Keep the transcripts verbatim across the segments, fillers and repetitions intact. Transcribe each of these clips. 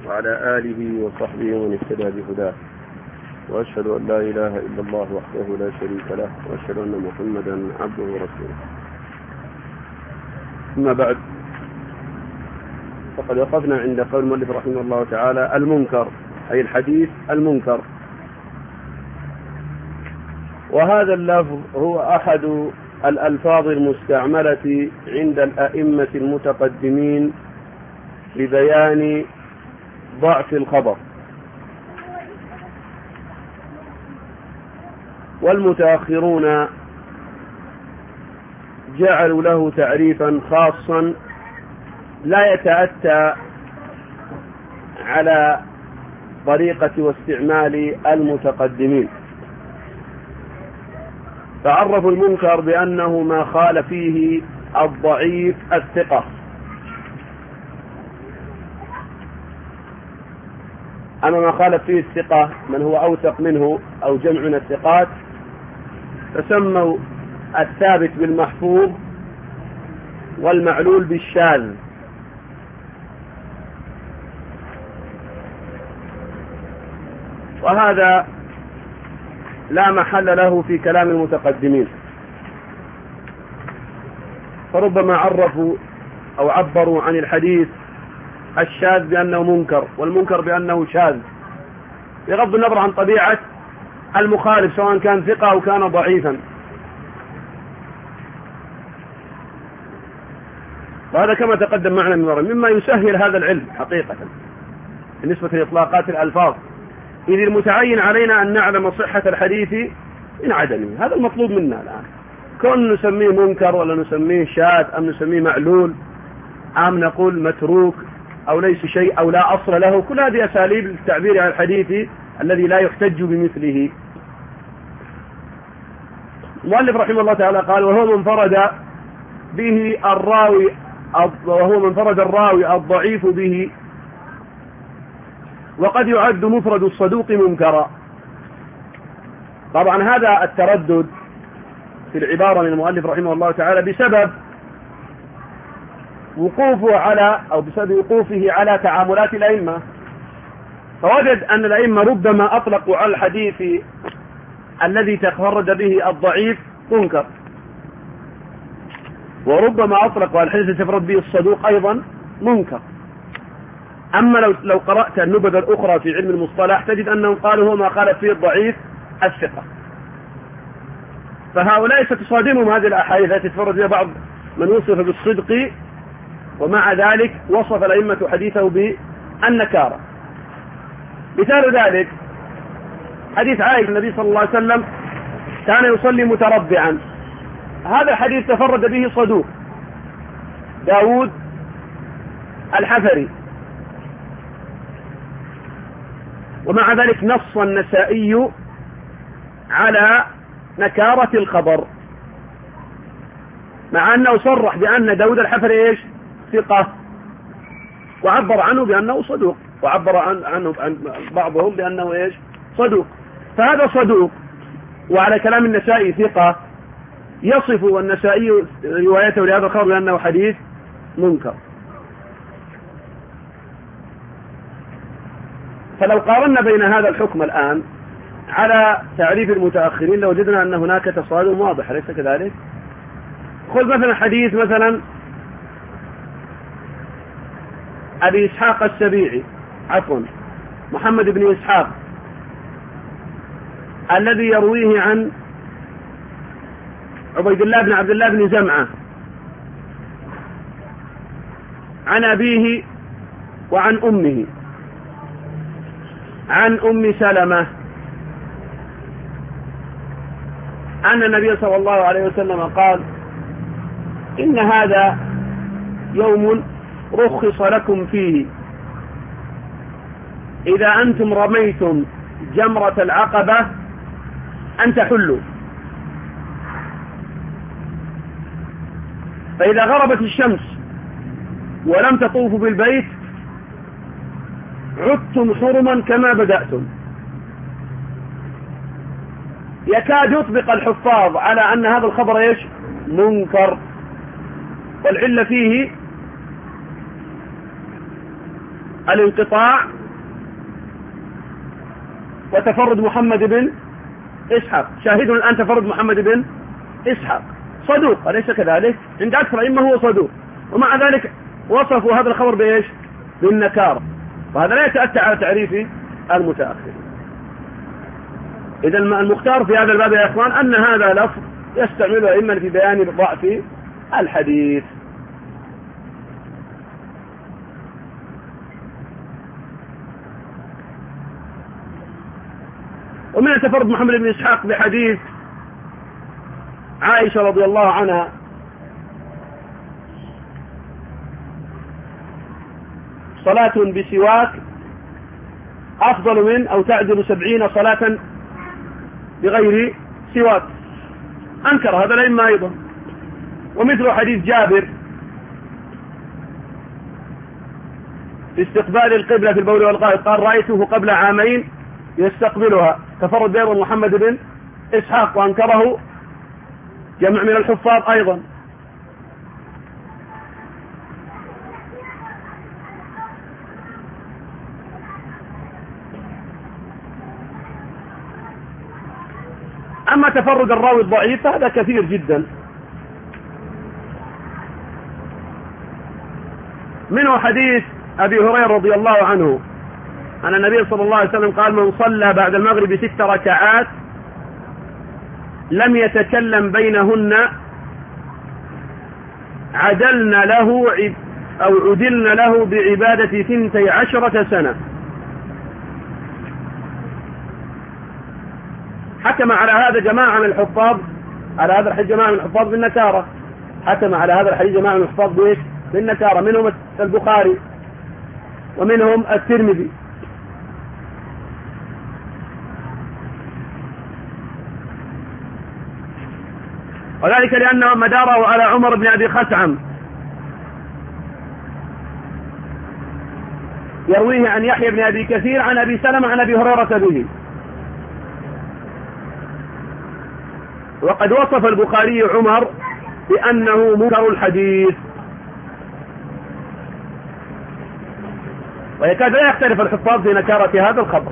وعلى آله وصحبه ومن اهتدى بهداه، وأشهد أن لا إله إلا الله وحده لا شريك له، وأشهد أن محمدا عبده ورسوله. أما بعد، فقد وقفنا عند قول المؤلف رحمه الله تعالى المنكر، أي الحديث المنكر. وهذا اللفظ هو أحد الألفاظ المستعملة عند الأئمة المتقدمين لبيان ضعف الخبر، والمتأخرون جعلوا له تعريفا خاصا لا يتأتى على طريقة واستعمال المتقدمين، فعرفوا المنكر بأنه ما خال فيه الضعيف الثقة، أما ما خالف فيه الثقة من هو أوثق منه أو جمع من الثقات فسموا الثابت بالمحفوظ والمعلول بالشاذ. وهذا لا محل له في كلام المتقدمين، فربما عرفوا أو عبروا عن الحديث الشاذ بأنه منكر، والمنكر بأنه شاذ، بغض النظر عن طبيعة المخالف سواء كان ثقة أو كان ضعيفا. وهذا كما تقدم معنا من مرة مما يسهل هذا العلم حقيقة بالنسبة لإطلاقات الألفاظ، إذ المتعين علينا أن نعلم صحة الحديث من عدمه. هذا المطلوب منا الآن، كون نسميه منكر ولا نسميه شاذ أم نسميه معلول أم نقول متروك أو ليس شيء أو لا أصل له، كل هذه أساليب للتعبير عن الحديث الذي لا يحتج بمثله. المؤلف رحمه الله تعالى قال: وهو من انفرد به الراوي وهو من انفرد الراوي الضعيف به، وقد يعد مفرد الصدوق منكرا. طبعا هذا التردد في العبارة من المؤلف رحمه الله تعالى بسبب وقوفه على أو بسبب وقوفه على تعاملات الأئمة، فوجد أن الأئمة ربما أطلقوا على الحديث الذي تفرد به الضعيف منكر، وربما أطلقوا على الحديث الذي تفرد به الصدوق أيضا منكر. أما لو لو قرأت النبذ الأخرى في علم المصطلح تجد أنهم قالوا هو ما خالف فيه الضعيف الثقة، فهؤلاء ستصادمهم هذه الأحاديث التي تفرد بها بعض من وصف بالصدق، ومع ذلك وصف الأئمة حديثه بالنكارة. مثال ذلك حديث عائشة النبي صلى الله عليه وسلم كان يصلي متربعا، هذا الحديث تفرد به صدوق داود الحفري، ومع ذلك نص النسائي على نكارة الخبر، مع أنه صرح بأن داود الحفري إيش؟ ثقة، وعبر عنه بأنه صدوق، وعبر عن عنه عن بعضهم بأنه إيش؟ صدوق. فهذا صدوق وعلى كلام النسائي ثقة، يصف النسائي روايته لهذا الخبر بأنه حديث منكر. فلو قارنا بين هذا الحكم الآن على تعريف المتأخرين لوجدنا أن هناك تصادم واضح، أليس كذلك؟ خذ مثلا حديث مثلا أبي إسحاق السبيعي عفوا محمد بن إسحاق الذي يرويه عن عبيد الله بن عبد الله بن زمعة عن أبيه وعن أمه عن أم سلمة أن النبي صلى الله عليه وسلم قال: إن هذا يوم رخص لكم فيه إذا أنتم رميتم جمرة العقبة أن تحلوا، فإذا غربت الشمس ولم تطوفوا بالبيت عدتم حرما كما بدأتم. يكاد يطبق الحفاظ على أن هذا الخبر إيش؟ منكر، والعلة فيه الانقطاع وتفرد محمد بن إسحاق. شاهدنا الآن تفرد محمد بن إسحاق صدوق، أليس كذلك؟ عند أكثر الأئمة هو صدوق، ومع ذلك وصفوا هذا الخبر بإيش؟ بالنكارة، وهذا لا يتأتى على تعريف المتأخر. إذا المختار في هذا الباب يا إخوان أن هذا لفظ يستعمله أئمة في بيان ضعف الحديث. ومن تفرد محمد بن إسحاق بحديث عائشة رضي الله عنها صلاة بسواك أفضل من أو تعدل سبعين صلاة بغير سواك، أنكر هذا الأئمة أيضا. ومثل حديث جابر في استقبال القبلة في البول والغائط قال رأيته قبل عامين يستقبلها، تفرد أيضا محمد بن إسحاق وأنكره جمع من الحفاظ أيضا. أما تفرد الراوي الضعيف هذا كثير جدا، منه حديث أبي هريرة رضي الله عنه أن النبي صلى الله عليه وسلم قال من صلى بعد المغرب ست ركعات لم يتكلم بينهن عدلنا له أو عدلنا له بعبادة ثنتي عشرة سنة. حكم على هذا جماعة من الحفاظ، على هذا الحديث جماعة من الحفاظ بالنكارة، حكم على هذا الحديث جماعة من الحفاظ بإيش؟ بالنكارة، منهم البخاري ومنهم الترمذي. وذلك لأن مداره على عمر بن أبي خثعم يرويه عن يحيى بن أبي كثير عن أبي سلمة عن أبي هريرة به. وقد وصف البخاري عمر بأنه منكر الحديث، ويكاد لا يختلف الحفاظ في نكارة هذا الخبر.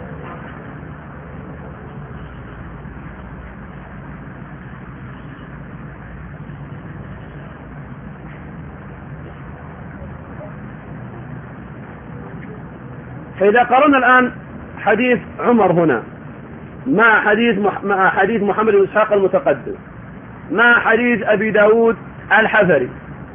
فإذا قررنا الآن حديث عمر هنا مع حديث مع حديث محمد بن إسحاق المتقدم مع حديث أبي داود الحفري،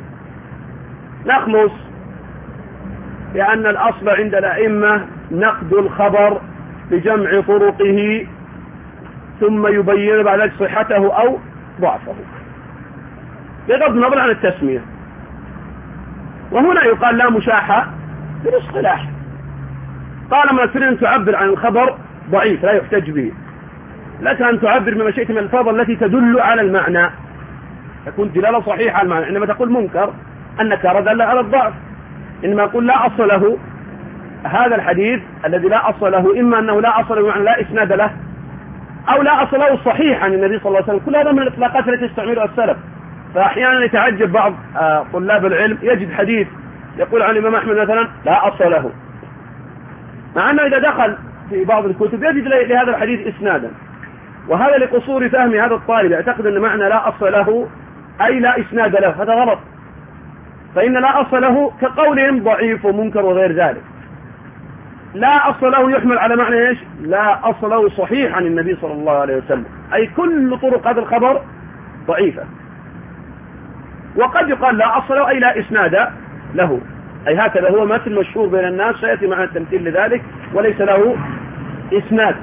نخلص بأن الأصل عند الأئمة نقد الخبر بجمع طرقه ثم يبين بعد ذلك صحته أو ضعفه بغض النظر عن التسمية. وهنا يقال لا مشاحة بالاصطلاح، طالما أن تعبر عن الخبر ضعيف لا يحتج به، لك أن تعبر بما شئت من الألفاظ التي تدل على المعنى تكون دلالة صحيحة على المعنى. عندما تقول منكر النكارة دل على الضعف، إنما أقول لا أصل له هذا الحديث الذي لا أصل له، إما أنه لا أصل له يعني لا إسناد له، أو لا أصل له صحيح عن النبي صلى الله عليه وسلم. كل هذا من الإطلاقات التي يستعملها السلف. فأحيانا يتعجب بعض طلاب العلم يجد حديث يقول عن الإمام أحمد مثلا لا أصل له، مع أنه إذا دخل في بعض الكتب يجد لهذا الحديث إسنادا، وهذا لقصور فهم هذا الطالب يعتقد أن معنى لا أصل له أي لا إسناد له، هذا غلط. فإن لا أصل له كقولهم ضعيف ومنكر وغير ذلك، لا أصل له يحمل على معنى إيش؟ لا أصل له صحيح عن النبي صلى الله عليه وسلم، أي كل طرق هذا الخبر ضعيفة. وقد يقال لا أصل له أي لا إسناد له، أي هكذا هو مثل مشهور بين الناس سيأتي معنا التمثيل لذلك، وليس له إسناد.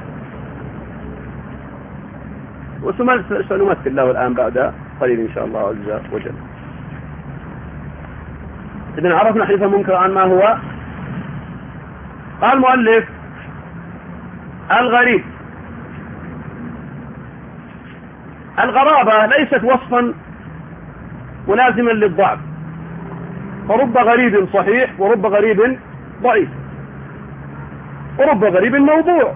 وثم سنمثل له الآن بعد قليل إن شاء الله عز وجل. إذن عرفنا حديث المنكر عن ما هو. قال المؤلف الغريب. الغرابة ليست وصفا ملازما للضعف، فرب غريب صحيح ورب غريب ضعيف ورب غريب موضوع.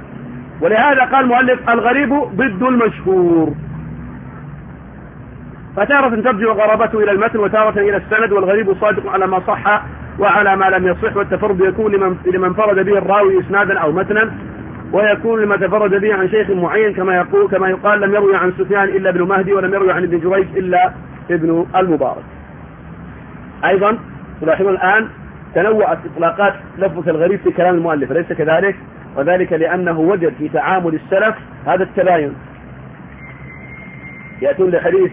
ولهذا قال المؤلف الغريب ضد المشهور. فتارة ترجع غرابته إلى المتن وتارة إلى السند، والغريب صادق على ما صح وعلى ما لم يصح، والتفرد يكون لمن, لمن فرد به الراوي إسنادا أو متنا، ويكون لما تفرد به عن شيخ معين كما يقول كما يقال لم يروي عن سفيان إلا ابن مهدي، ولم يروي عن ابن جريج إلا ابن المبارك. أيضا تلاحظون الآن تنوعت إطلاقات لفظة الغريب في كلام المؤلف، ليس كذلك؟ وذلك لأنه وجد في تعامل السلف هذا التباين، يأتون لحديث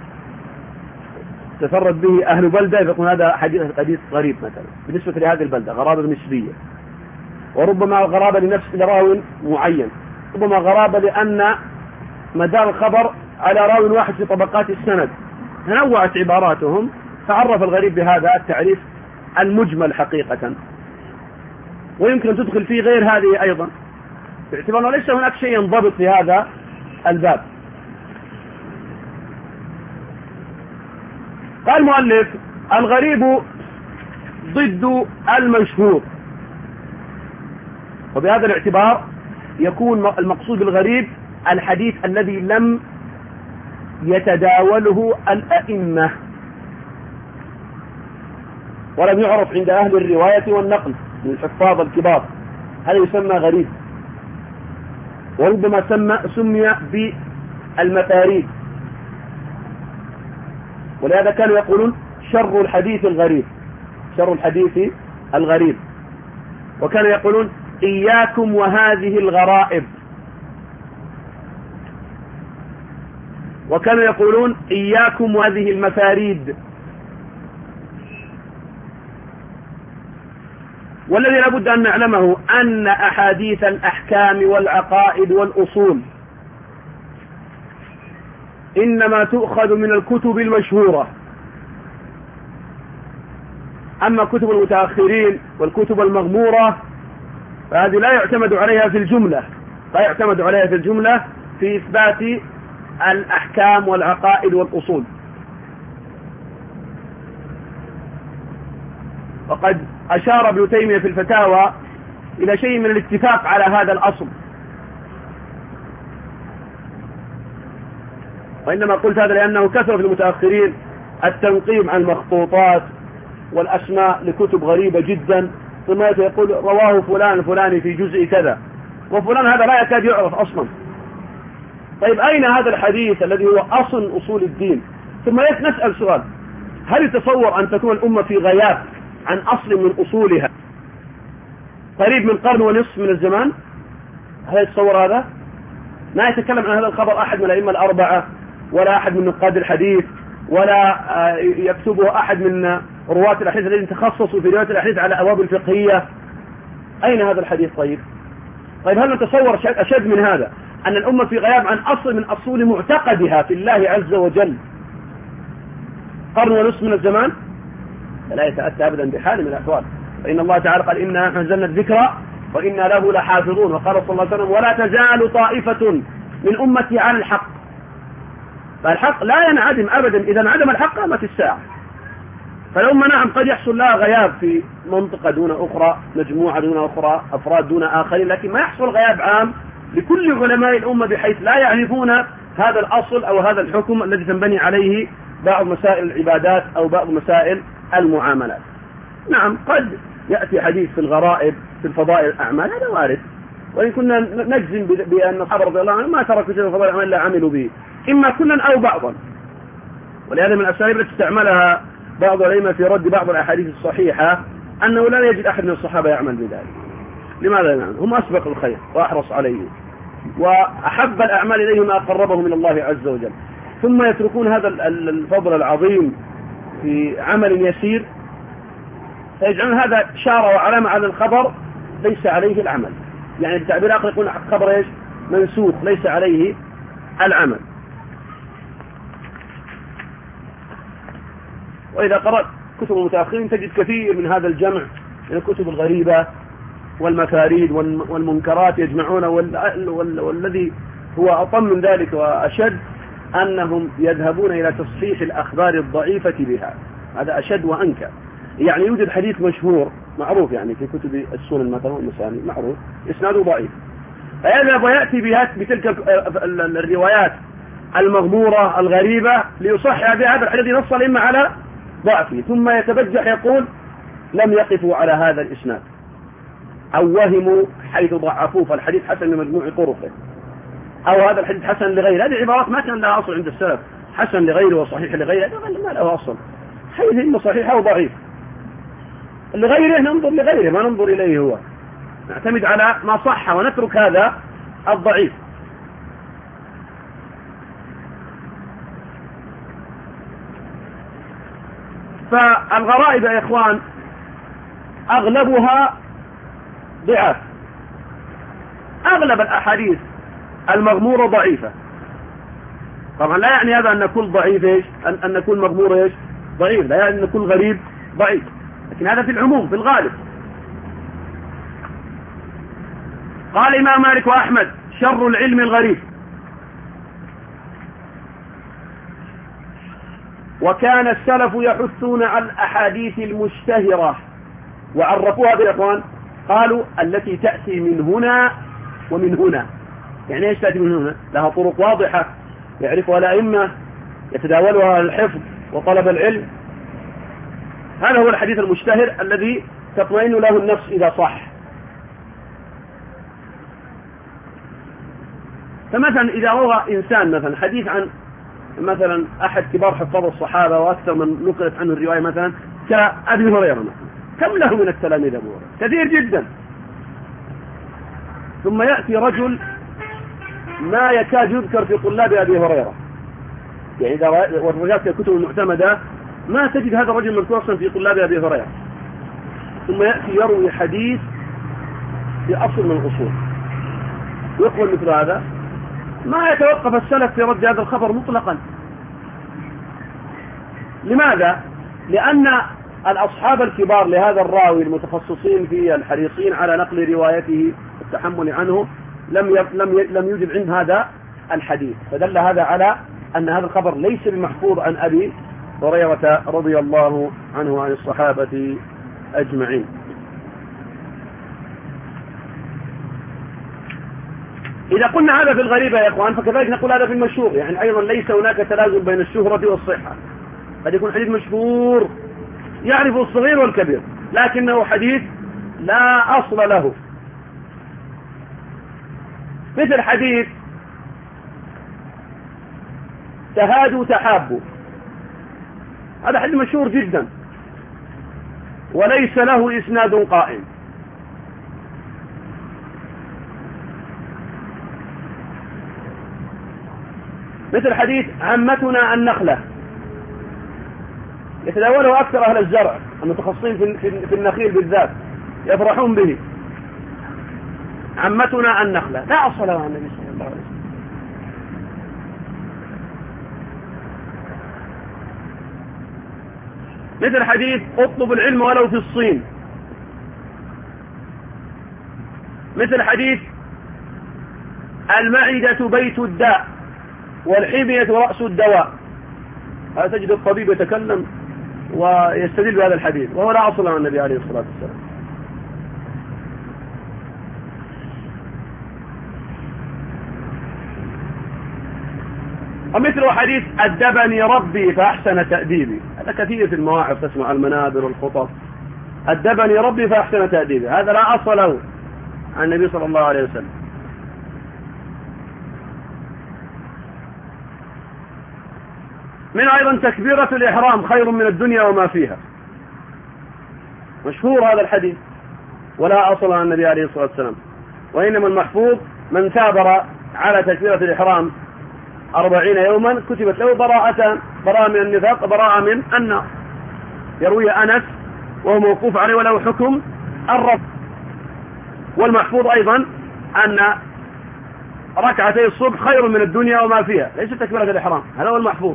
تفرد به أهل بلدة يقول هذا حديث حديث غريب مثلا بالنسبة لهذه البلدة، غرابة نسبية، وربما غرابة لنفس لراو معين، ربما غرابة لأن مدار الخبر على راو واحد في طبقات السند. تنوعت عباراتهم فعرف الغريب بهذا التعريف المجمل حقيقة، ويمكن أن تدخل فيه غير هذه أيضا، باعتبار أنه ليس هناك شيء ينضبط في هذا الباب. قال المؤلف: الغريب ضد المشهور، وبهذا الاعتبار يكون المقصود بالغريب الحديث الذي لم يتداوله الأئمة ولم يعرف عند أهل الرواية والنقل من الحفاظ الكبار، هذا يسمى غريب. وربما سمى سمي بالمفاريد، ولهذا كانوا يقولون شر الحديث الغريب، شر الحديث الغريب، وكانوا يقولون إياكم وهذه الغرائب، وكانوا يقولون إياكم وهذه المفاريد. والذي لابد أن نعلمه أن أحاديث الأحكام والعقائد والأصول إنما تؤخذ من الكتب المشهورة، أما كتب المتأخرين والكتب المغمورة فهذه لا يعتمد عليها في الجملة، لا يعتمد عليها في الجملة في إثبات الأحكام والعقائد والأصول. وقد أشار ابن تيمية في الفتاوى إلى شيء من الاتفاق على هذا الأصل، وإنما قلت هذا لأنه كثر في المتأخرين التنقيب عن المخطوطات والأسماء لكتب غريبة جدا، ثم يقول رواه فلان الفلاني في جزء كذا، وفلان هذا لا يكاد يعرف أصلا. طيب أين هذا الحديث الذي هو أصل أصول الدين؟ ثم نسأل سؤال: هل يتصور أن تكون الأمة في غياب عن أصل من أصولها قريب من قرن ونصف من الزمان؟ هل يتصور هذا؟ ما يتكلم عن هذا الخبر أحد من الأئمة الأربعة، ولا أحد من نقاد الحديث، ولا يكتبه أحد من رواة الحديث الذين تخصصوا في رواية الحديث على أبواب الفقهية. أين هذا الحديث؟ طيب طيب هل نتصور أشد من هذا أن الأمة في غياب عن أصل من أصول معتقدها في الله عز وجل قرن ونصف من الزمان؟ لا يتأتى أبدا بحال من الأحوال. فإن الله تعالى قال: إنا نزلنا الذكر وإنا له لحافظون، وقال صلى الله عليه وسلم: ولا تزال طائفة من أمتي على الحق. فالحق لا ينعدم أبدا، إذا انعدم الحق قامت الساعة. فالأمة نعم قد يحصل لها غياب في منطقة دون أخرى، مجموعة دون أخرى، أفراد دون آخرين، لكن ما يحصل غياب عام لكل علماء الأمة بحيث لا يعرفون هذا الأصل أو هذا الحكم الذي تنبني عليه بعض مسائل العبادات أو بعض مسائل المعاملات. نعم قد يأتي حديث في الغرائب في الفضائل الأعمال، هذا وارد، وإن كنا نجزم بأن الصحابة رضي الله عنهم ما تركوا شيئا في الفضائل الأعمال إلا عملوا به، إما كلا أو بعضا. ولهذا من الأساليب التي استعملها بعض الأئمة في رد بعض الأحاديث الصحيحة أنه لا يجد أحد من الصحابة يعمل بذلك. لماذا؟ نعم هم أسبق الخير وأحرص عليه وأحب الأعمال إليه ما قربه من الله عز وجل، ثم يتركون هذا الفضل العظيم في عمل يسير فيجعلون هذا شارة وعلامة على الخبر ليس عليه العمل، يعني بتعبير آخر يقول خبر إيش؟ منسوخ ليس عليه العمل. وإذا قرأت كتب المتأخرين تجد كثير من هذا الجمع من الكتب الغريبة والمفاريد والمنكرات يجمعون، والذي هو أطم من ذلك وأشد أنهم يذهبون إلى تصحيح الأخبار الضعيفة بها، هذا أشد وأنكر. يعني يوجد حديث مشهور معروف يعني في كتب السنن مثلا والمسانيد معروف إسناده ضعيف، فيذهب ويأتي بتلك الروايات المغمورة الغريبة ليصحح بها هذا الذي نص الإمة على ضعفه، ثم يتبجح يقول لم يقفوا على هذا الإسناد أو وهموا حيث ضعفوه فالحديث حسن لمجموع طرقه، أو هذا الحديث حسن لغيره. هذه عبارات ما كان لها أصل عند السلف، حسن لغيره وصحيح لغيره، هذا ما له أصل، حيث إما صحيح أو ضعيف. لغيره ننظر لغيره ما ننظر إليه هو، نعتمد على ما صح ونترك هذا الضعيف. فالغرائب يا إخوان أغلبها ضعاف، أغلب الأحاديث المغمورة ضعيفة. طبعا لا يعني هذا أن كل ضعيف إيش أن, أن كل مغمور إيش ضعيف، لا يعني أن كل غريب ضعيف، لكن هذا في العموم في الغالب. قال الإمام مالك وأحمد شر العلم الغريب. وكان السلف يحثون على الأحاديث المشتهرة وعرفوها بالإخوان، قالوا التي تأتي من هنا ومن هنا. يعني ايش تأتي من هنا؟ لها طرق واضحة يعرفها الأئمة يتداولها الحفظ وطلب العلم. هذا هو الحديث المشتهر الذي تطمئن له النفس إذا صح. فمثلا إذا روى إنسان مثلا حديث عن مثلا أحد كبار حفاظ الصحابة وأكثر من نقلت عنه الرواية مثلا كأبي هريرة، كم له من التلاميذ أبو هريرة؟ كثير جدا. ثم يأتي رجل ما يكاد يذكر في طلاب أبي هريرة، يعني إذا ورجعت الكتب المعتمدة ما تجد هذا الرجل مذكور أصلا في طلاب أبي هريرة، ثم يأتي يروي حديث في أصل من الأصول ويقول مثل هذا. ما يتوقف السلف في رد هذا الخبر مطلقا. لماذا؟ لأن الأصحاب الكبار لهذا الراوي المتخصصين في الحريصين على نقل روايته والتحمل عنه لم لم لم يوجد عند هذا الحديث، فدل هذا على أن هذا الخبر ليس بمحفوظ عن أبي هريرة رضي الله عنه وعن الصحابة أجمعين. إذا قلنا هذا في الغريبة يا إخوان فكذلك نقول هذا في المشهور، يعني أيضا ليس هناك تلازم بين الشهرة والصحة. قد يكون حديث مشهور يعرفه الصغير والكبير لكنه حديث لا أصل له، مثل حديث تهادوا تحابوا، هذا حديث مشهور جدا وليس له إسناد قائم. مثل حديث عمتنا النخلة، يتداوله أكثر أهل الزرع المتخصصين في النخيل بالذات يفرحون به. عمتنا النخلة لا أصل لها عن النبي صلى الله عليه وسلم. مثل حديث اطلب العلم ولو في الصين. مثل حديث المعدة بيت الداء والحمية رأس الدواء، هذا تجد الطبيب يتكلم ويستدل بهذا الحديث وهو لا أصل عن النبي عليه الصلاة والسلام. ومثل حديث أدبني ربي فأحسن تأديبي، هذا كثير في المواعظ تسمع المنابر والخطب، أدبني ربي فأحسن تأديبي، هذا لا أصل له عن النبي صلى الله عليه وسلم. من أيضا تكبيرة الإحرام خير من الدنيا وما فيها، مشهور هذا الحديث ولا أصل عن النبي عليه الصلاة والسلام، وإنما المحفوظ من ثابر على تكبيرة الإحرام أربعين يوما كتبت له براءة، براءة من النفاق براءة من النار. يروي أنس وهو موقوف عليه وله حكم الرفض. والمحفوظ أيضا أن ركعتي الصبح خير من الدنيا وما فيها، ليس تكبيرة الإحرام، هذا هو المحفوظ.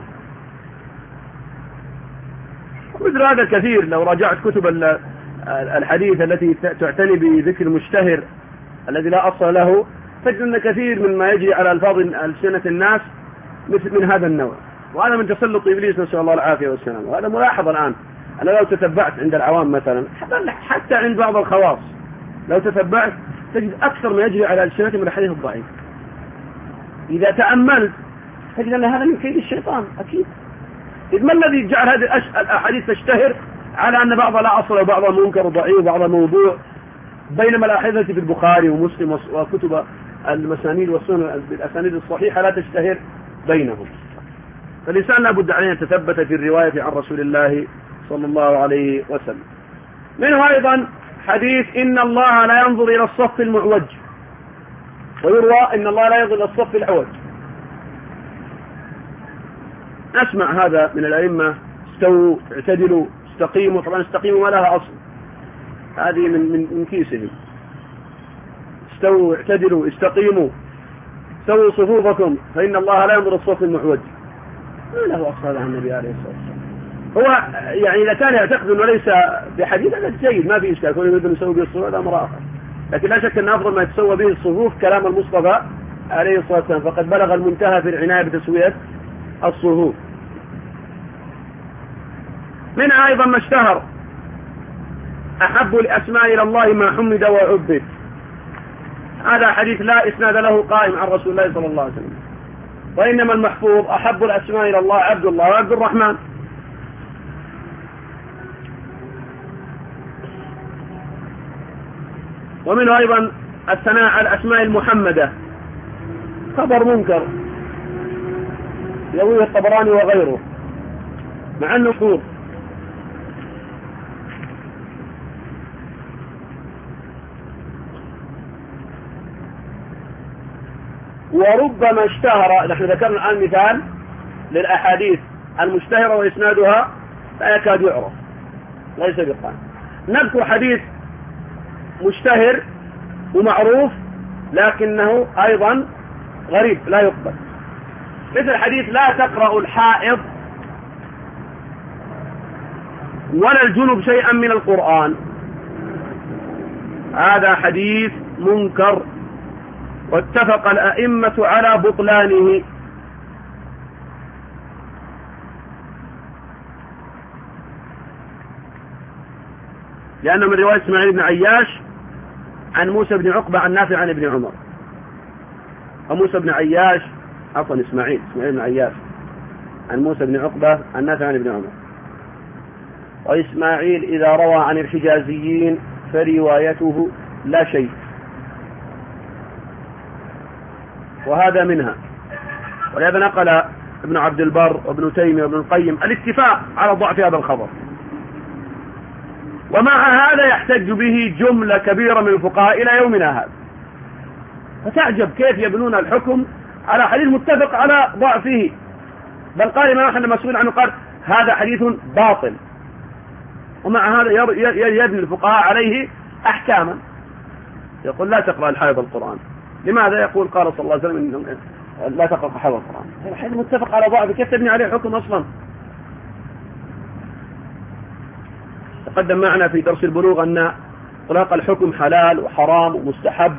مثل هذا الكثير لو راجعت كتب الحديث التي تعتني بذكر المشتهر الذي لا أصل له تجد أن كثير مما يجري على ألفاظ ألسنة الناس مثل من هذا النوع، وهذا من تسلط إبليس نسأل الله العافية والسلام. وهذا ملاحظ الآن، أنا لو تتبعت عند العوام مثلا حتى عند بعض الخواص لو تتبعت تجد أكثر ما يجري على ألسنتهم من الحديث الضعيف. إذا تأملت تجد أن هذا من كيد الشيطان أكيد. إذ ما الذي جعل هذه الأحاديث تشتهر على أن بعضها لا أصل وبعضها منكر وضعيف وبعضها موضوع، بينما الأحاديث في البخاري ومسلم وكتب المسانيد والسنن بالأسانيد الصحيحة لا تشتهر بينهم. فالإنسان لا بد عليه أن يتثبت في الرواية عن رسول الله صلى الله عليه وسلم. منه أيضا حديث إن الله لا ينظر إلى الصف المعوج، ويروى إن الله لا ينظر إلى الصف الأعوج. نسمع هذا من الأئمة: استووا، اعتدلوا، استقيموا. طبعا استقيموا ما لها أصل، هذه من من من كيسهم. استووا، اعتدلوا، استقيموا، سووا صفوفكم فإن الله لا ينظر الصف المعوج. ما له أصل عن النبي عليه الصلاة والسلام. هو يعني إذا كان يعتقد أنه ليس بحديث هذا جيد، ما في إشكال، كونه يريد أن يسوي به الصفوف هذا أمر آخر، لكن لا شك أن أفضل ما يتسوى به الصفوف كلام المصطفى عليه الصلاة والسلام، فقد بلغ المنتهى في العناية بتسوية الصفوف. منها أيضا ما اشتهر: أحب الأسماء إلى الله ما حمد وعبد. هذا حديث لا إسناد له قائم عن رسول الله صلى الله عليه وسلم، وإنما المحفوظ: أحب الأسماء إلى الله عبد الله وعبد الرحمن. ومنه أيضا الثناء على الأسماء المحمدة، خبر منكر يرويه الطبراني وغيره مع النصوص. وربما اشتهر، نحن ذكرنا الآن مثال للأحاديث المشتهرة وإسنادها لا يكاد يعرف، ليس بقائم. نذكر حديث مشتهر ومعروف لكنه أيضا غريب لا يقبل، مثل حديث: لا تقرأ الحائض ولا الجنب شيئا من القرآن. هذا حديث منكر واتفق الأئمة على بطلانه. لأنه من رواية إسماعيل بن عياش عن موسى بن عقبة عن نافع عن ابن عمر. وموسى بن عياش عفوا إسماعيل إسماعيل بن عياش عن موسى بن عقبة عن نافع عن ابن عمر. وإسماعيل إذا روى عن الحجازيين فروايته لا شيء، وهذا منها. ولهذا نقل ابن عبد البر وابن تيمية وابن القيم الاتفاق على ضعف هذا الخبر، ومع هذا يحتج به جملة كبيرة من الفقهاء إلى يومنا هذا. فتعجب كيف يبنون الحكم على حديث متفق على ضعفه، بل قال الإمام أحمد مسؤول عنه قال: هذا حديث باطل، ومع هذا يبني الفقهاء عليه أحكاما. يقول: لا تقرأ الحائض القرآن. لماذا؟ يقول: قال صلى الله عليه وسلم: لا تقرأ الحائض القرآن. الحديث متفق على ضعفه، كيف تبني عليه حكم أصلا؟ تقدم معنا في درس البلوغ أن إطلاق الحكم حلال وحرام ومستحب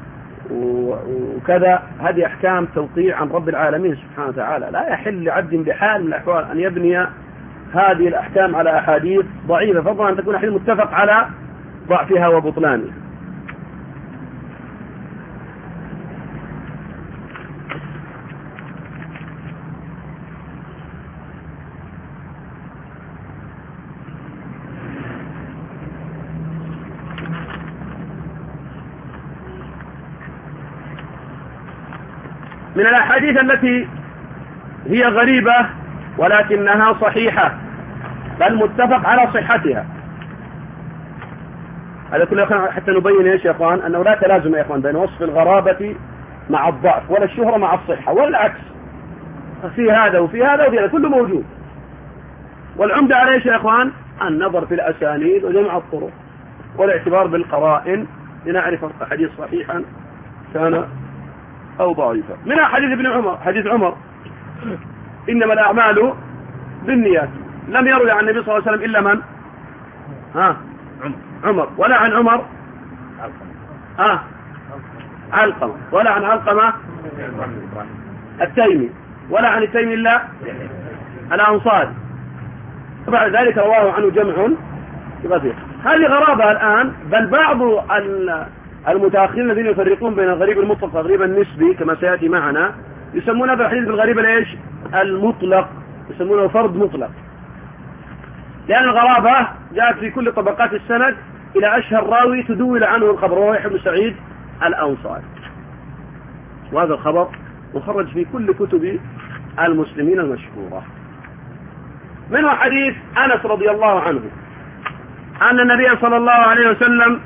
وكذا، هذه أحكام توقيع عن رب العالمين سبحانه وتعالى. لا يحل لعبد بحال من الأحوال أن يبني هذه الأحكام على أحاديث ضعيفة، فضلا أن تكون أحاديث متفق على ضعفها وبطلانها. من الأحاديث التي هي غريبة ولكنها صحيحة بل متفق على صحتها، هذا كله حتى نبين ايش يا اخوان، انه لا تلازم يا اخوان بين وصف الغرابة مع الضعف ولا الشهرة مع الصحة ولا العكس، في هذا وفي هذا وفي هذا كله موجود. والعمدة على ايش يا اخوان؟ النظر في الاسانيد وجمع الطرق والاعتبار بالقرائن لنعرف حديث صحيحا كان أو ضعيفة. منها حديث ابن عمر، حديث عمر: إنما الأعمال بالنيات. لم يروي عن النبي صلى الله عليه وسلم إلا من؟ ها عمر. ولا عن عمر ها علقمة، ولا عن علقمة التيمي، ولا عن التيمي إلا الأنصاري. بعد ذلك رواه عنه جمع كثير. هذه غرابة الآن، بل بعض المتأخرين الذين يفرقون بين الغريب المطلق والغريب النسبي كما سيأتي معنا يسمون هذا الحديث بالغريب الايش؟ المطلق، يسمونه فرد مطلق، لأن الغرابة جاءت في كل طبقات السند إلى أشهر راوي تدول عنه الخبر وهو يحيى بن سعيد الأنصاري، وهذا الخبر مخرج في كل كتب المسلمين المشهورة. منه حديث أنس رضي الله عنه أن النبي صلى الله عليه وسلم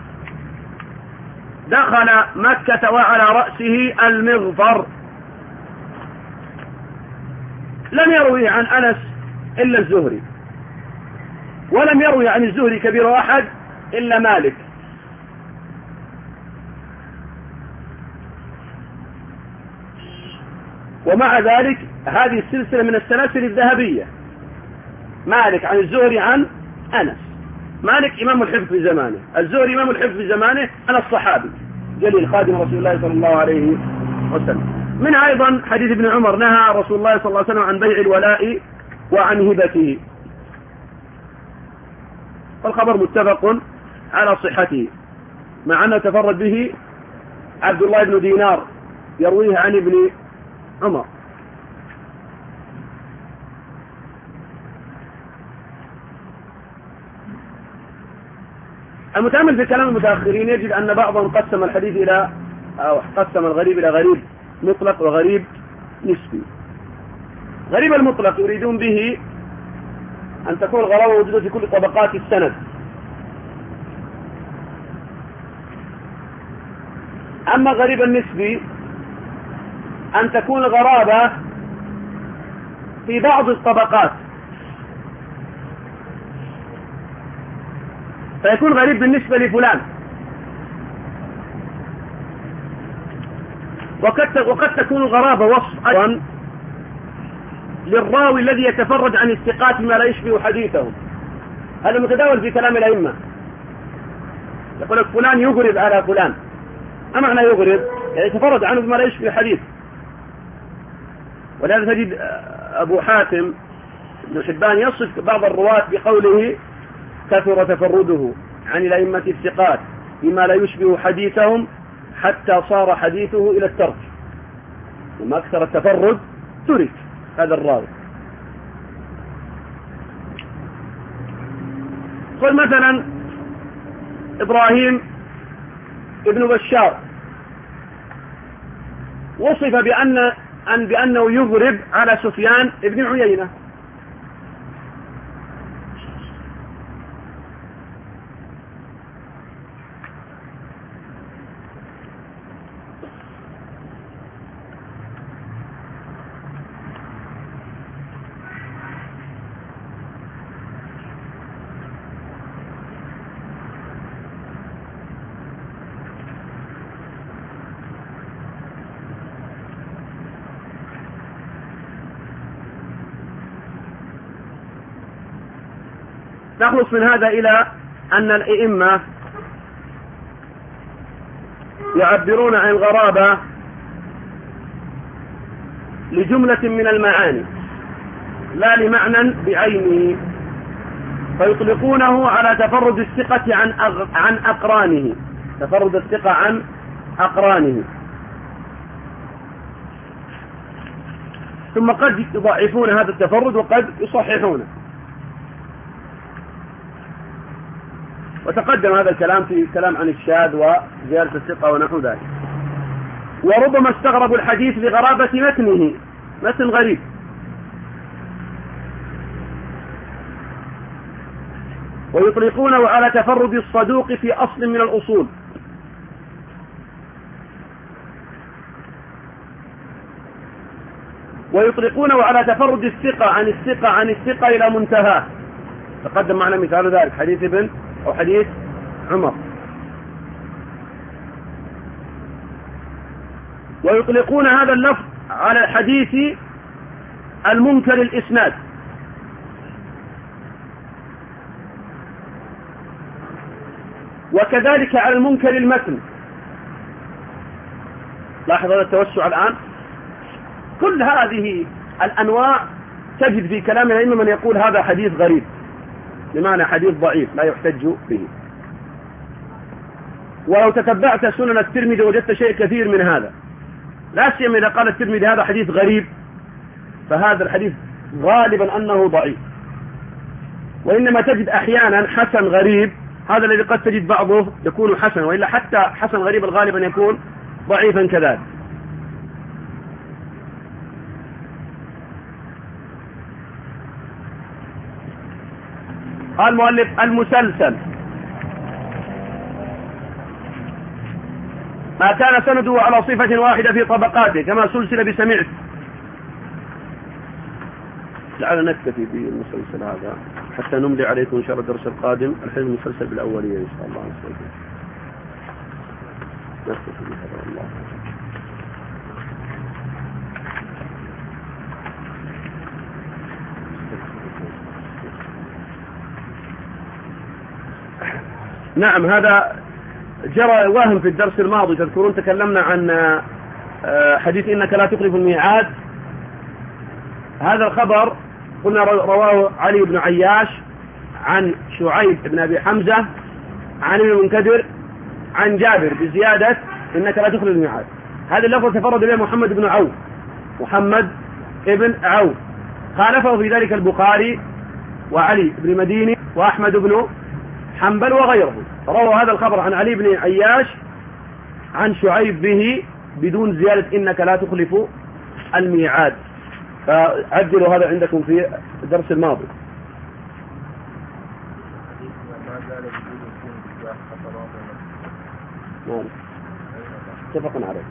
دخل مكة وعلى رأسه المغفر، لم يروي عن أنس إلا الزهري، ولم يروي عن الزهري كبير أحد إلا مالك، ومع ذلك هذه السلسلة من السلاسل الذهبية، مالك عن الزهري عن أنس، مالك إمام الحفظ في زمانه، الزهري إمام الحفظ في زمانه، أنس الصحابي جليل خادم رسول الله صلى الله عليه وسلم. من أيضا حديث ابن عمر نهى رسول الله صلى الله عليه وسلم عن بيع الولاء وعن هبته، والخبر متفق على صحته، مع أنه تفرد به عبد الله بن دينار يرويه عن ابن عمر. المتأمل في كلام المتأخرين يجد أن بعضهم قسم الحديث إلى أو قسم الغريب إلى غريب مطلق وغريب نسبي. غريب المطلق يريدون به أن تكون الغرابة موجودة في كل طبقات السند، أما غريب النسبي أن تكون الغرابة في بعض الطبقات، فيكون غريب بالنسبة لفلان، وقد وقد تكون الغرابة وصف أيضا للراوي الذي يتفرد عن الثقات بما لا يشبه حديثهم. هذا متداول في كلام الأئمة، يقول لك فلان يغرب على فلان. ما معنى يغرب؟ يعني يتفرد عنه بما لا يشبه حديث. ولهذا تجد أبو حاتم بن حبان يصف بعض الرواة بقوله كثر تفرده عن الأئمة الثقات بما لا يشبه حديثهم حتى صار حديثه إلى الترك، وما أكثر التفرد ترك هذا الراوي. قل مثلا إبراهيم ابن بشار وصف بأن أن بأنه يغرب على سفيان ابن عيينة، نخلص من هذا إلى أن الأئمة يعبرون عن الغرابة لجملة من المعاني لا لمعنى بعينه، فيطلقونه على تفرد الثقة عن عن أقرانه، تفرد الثقة عن أقرانه، ثم قد يضعفون هذا التفرد وقد يصححونه. وتقدم هذا الكلام في كلام عن الشاذ وزيادة الثقة ونحو ذلك. وربما استغربوا الحديث لغرابة متنه، متن غريب، ويطلقونه على تفرد الصدوق في أصل من الأصول، ويطلقونه على تفرد الثقة عن الثقة عن الثقة إلى منتهى. تقدم معنا مثال ذلك حديث ابن أو حديث عمر. ويطلقون هذا اللفظ على الحديث المنكر الإسناد، وكذلك على المنكر المتن. لاحظ هذا التوسع الآن. كل هذه الأنواع تجد في كلام الأئمة من يقول هذا حديث غريب، بمعنى حديث ضعيف لا يحتج به. ولو تتبعت سنن الترمذي وجدت شيء كثير من هذا، لا سيما إذا قال الترمذي هذا حديث غريب، فهذا الحديث غالبا أنه ضعيف. وإنما تجد أحيانا حسن غريب، هذا الذي قد تجد بعضه يكون حسن، وإلا حتى حسن غريب غالبا يكون ضعيفا كذلك. قال المؤلف المسلسل ما كان سنده على صفة واحدة في طبقاته كما سلسل بسمعت. لعل نكتفي بالمسلسل هذا حتى نملي عليكم إن شاء الله الدرس القادم الحين المسلسل بالأولية إن شاء الله. نكتفي بهذا الله. نعم، هذا جرى وهم في الدرس الماضي. تذكرون تكلمنا عن حديث إنك لا تخلف الميعاد. هذا الخبر قلنا رواه علي بن عياش عن شعيب بن أبي حمزة عن ابن المنكدر عن جابر بزيادة إنك لا تخلف الميعاد. هذا اللفظ تفرد به محمد بن عوف محمد ابن عوف، خالفه في ذلك البخاري وعلي بن مديني وأحمد بن حنبل وغيره. روى هذا الخبر عن علي بن عياش عن شعيب به بدون زيادة إنك لا تخلف الميعاد، فعدلوا هذا عندكم في الدرس الماضي. اتفقنا عليه.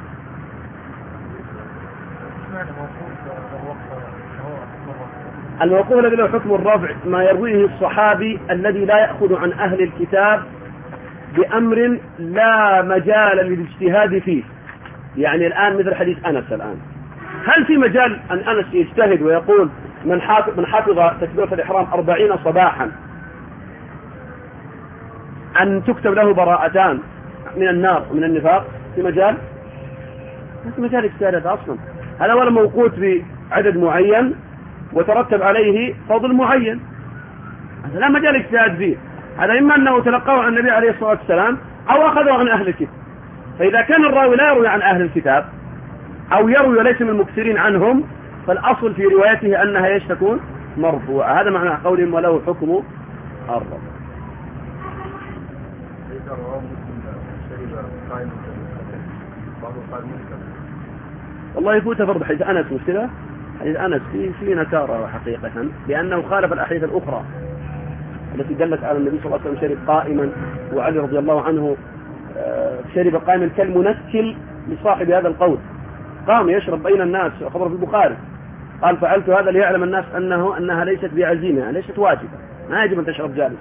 الموقوف الذي له حكم الرفع ما يرويه الصحابي الذي لا يأخذ عن أهل الكتاب بأمر لا مجال للاجتهاد فيه. يعني الآن مثل حديث أنس، الآن هل في مجال أن أنس يجتهد ويقول من حافظ, من حافظ تكبيرة الإحرام أربعين صباحا أن تكتب له براءتان من النار ومن النفاق؟ في مجال؟ ما في مجال اجتهاد أصلا. هذا ولا موقوت بعدد معين وترتب عليه فضل معين، هذا لا مجال اجتهاد فيه. هذا إما أنه تلقاه عن النبي عليه الصلاة والسلام أو أخذه عن أهل الكتاب. فإذا كان الراوي لا يروي عن أهل الكتاب أو يروي وليس من المكثرين عنهم، فالأصل في روايته أنها ايش تكون؟ مرفوعة. هذا معنى قولهم وله حكم الرفع. والله يفوت فرض حديث أنس مش كذا؟ حديث أنس في في نكارة حقيقة، لأنه خالف الأحاديث الأخرى التي دلت على النبي صلى الله عليه وسلم شرب قائما، وعلي رضي الله عنه شرب قائما كالمنكل لصاحب هذا القول، قام يشرب بين الناس، خبر في البخاري قال فعلت هذا ليعلم الناس أنه أنها ليست بعزيمة، يعني ليست واجبة، ما يجب أن تشرب جالسا.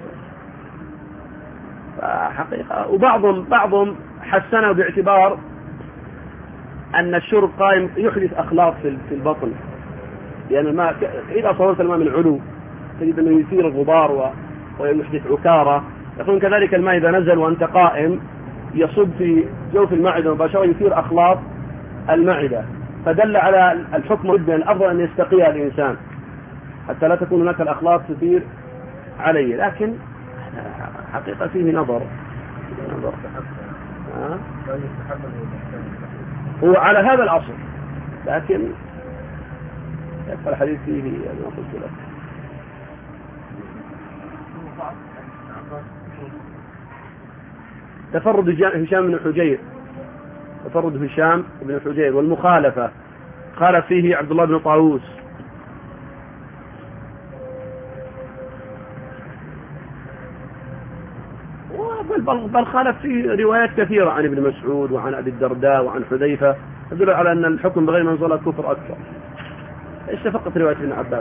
حقيقة وبعضهم بعضهم حسنه باعتبار أن الشرب قائم يحدث أخلاط في البطن، لأن الماء إذا صورت الماء من علو تجد أنه يثير الغبار ويحدث عكارة. يقولون كذلك الماء إذا نزل وأنت قائم يصب في جوف المعدة مباشرة يثير أخلاط المعدة، فدل على الحكم جدا الأفضل أن يستقيها الإنسان حتى لا تكون هناك الأخلاط تثير عليه. لكن حقيقة فيه نظر, نظر. آه؟ هو على هذا الأصل، لكن يبقى الحديث فيه يعني ما قلت لك. تفرد هشام بن حجير تفرد هشام بن حجير والمخالفة خالف فيه عبد الله بن طاووس. بل, بل خالف فيه روايات كثيرة عن ابن مسعود وعن أبي الدرداء وعن حذيفة تدل على أن الحكم بغير منزلة كفر أكثر. إيش فقط رواية ابن عباس؟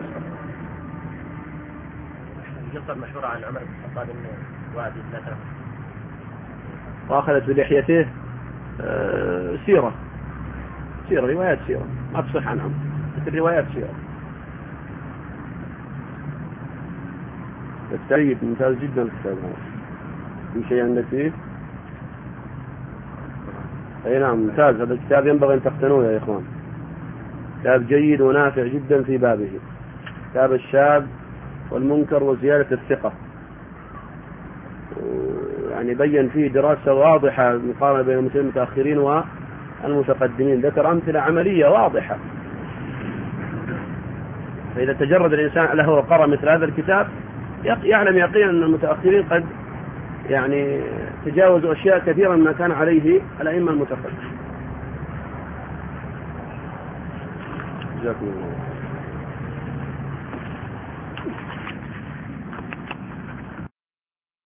القصة المشهورة عن عمر بن الخطاب إنه وادي ثلاثة وأخذت بلحيته آه سيرة سيرة روايات سيرة ما تصح عنهم، الروايات سيرة. التعريف ممتاز جدا الكتاب هذا. في شيء عندك فيه؟ أي نعم ممتاز، هذا الكتاب ينبغي أن تقتنوه يا إخوان، كتاب جيد ونافع جدا في بابه، كتاب الشاذ والمنكر وزيادة الثقة، يعني بين فيه دراسة واضحة مقارنة بين المسلمين المتأخرين المتقدمين، ذكر أمثلة عملية واضحة. فإذا تجرد الإنسان له وقرأ مثل هذا الكتاب يعلم يقينا أن المتأخرين قد يعني تجاوزوا أشياء كثيرا مما كان عليه الأئمة المتقدمين. جزاكم الله.